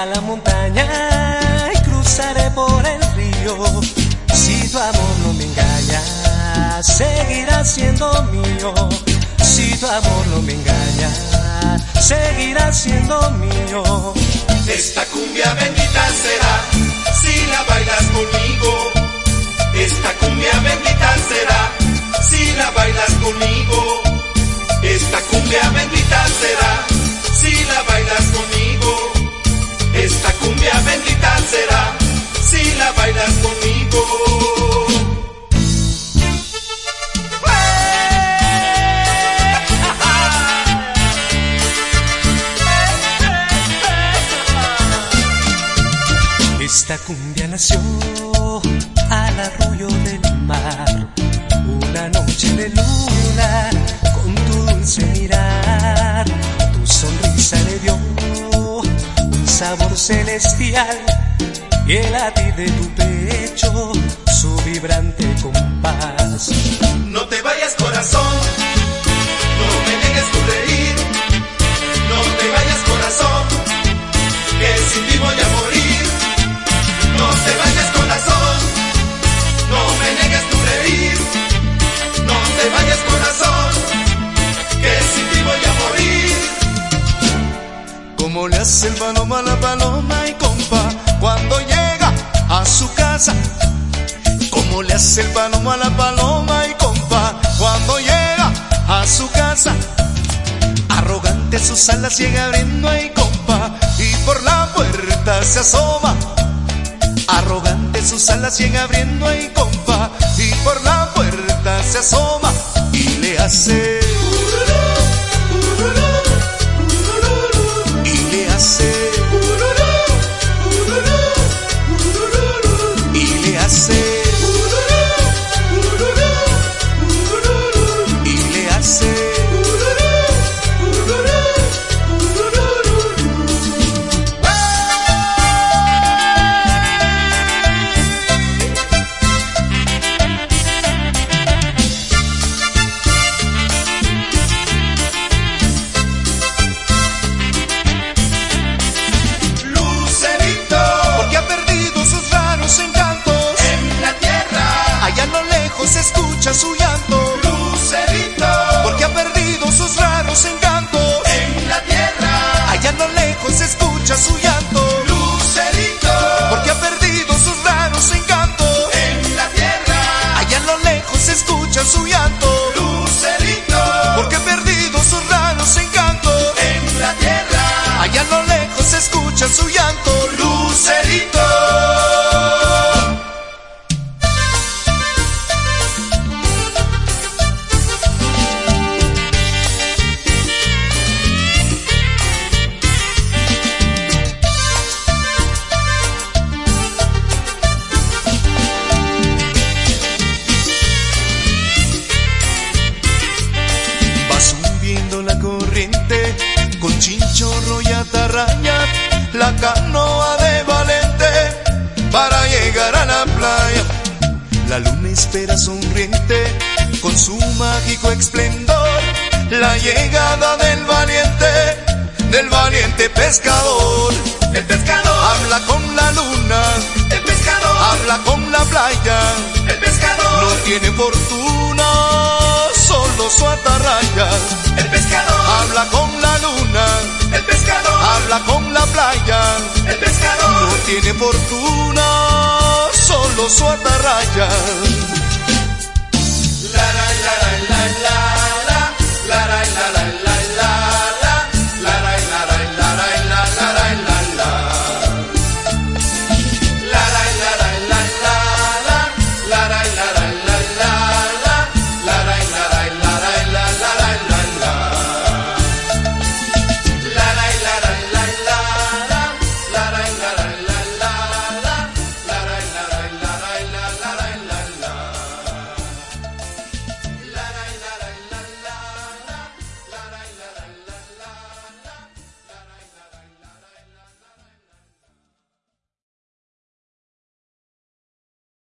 a la montaña y cruzaré por el río. Si tu amor no me engaña, seguirá siendo mío. Si tu amor no me engaña, seguirá siendo mío. Esta cumbia bendita será si la bailas conmigo. Esta cumbia bendita será si la bailas conmigo. Esta cumbia bendita será si la bailas conmigo. Esta cumbia bendita será si la bailas conmigo. Esta cumbia nació al arroyo del mar, una noche de luna con tu dulce mirar. Tu sonrisa le dio un sabor celestial y el latir de tu pecho su vibrante compás. No te vayas, corazón, no me niegues tu reír. No te vayas, corazón, que sin ti voy a morir. No te vayas, corazón, no me niegues tu reír. No te vayas, corazón, que sin ti voy a morir. Como le hace el paloma a la paloma y compa cuando llega a su casa. Como le hace el paloma a la paloma y compa cuando llega a su casa. Arrogante sus alas llega abriendo ahí compa y por la puerta se asoma. Arrogante sus alas llega abriendo ahí compa y por la puerta se asoma y le hace y le hace y le hace y le hace. Se escucha su llanto, Lucerito, porque ha perdido sus raros encantos. En la tierra, allá a lo lejos se escucha su llanto, Lucerito, porque ha perdido sus raros encantos. En la tierra, allá a lo lejos se escucha su llanto, Lucerito, porque ha perdido sus raros encantos. En la tierra, allá a lo lejos se escucha su llanto, Lucerito. La corriente con chinchorro y atarraya, la canoa de Valente para llegar a la playa. La luna espera sonriente con su mágico esplendor la llegada del valiente pescador. El pescador habla con la luna, el pescador habla con la playa. El pescador no tiene fortuna, solo su atarraya. El pescador habla con la luna, el pescador habla con la playa. El pescador no tiene fortuna, solo su atarraya.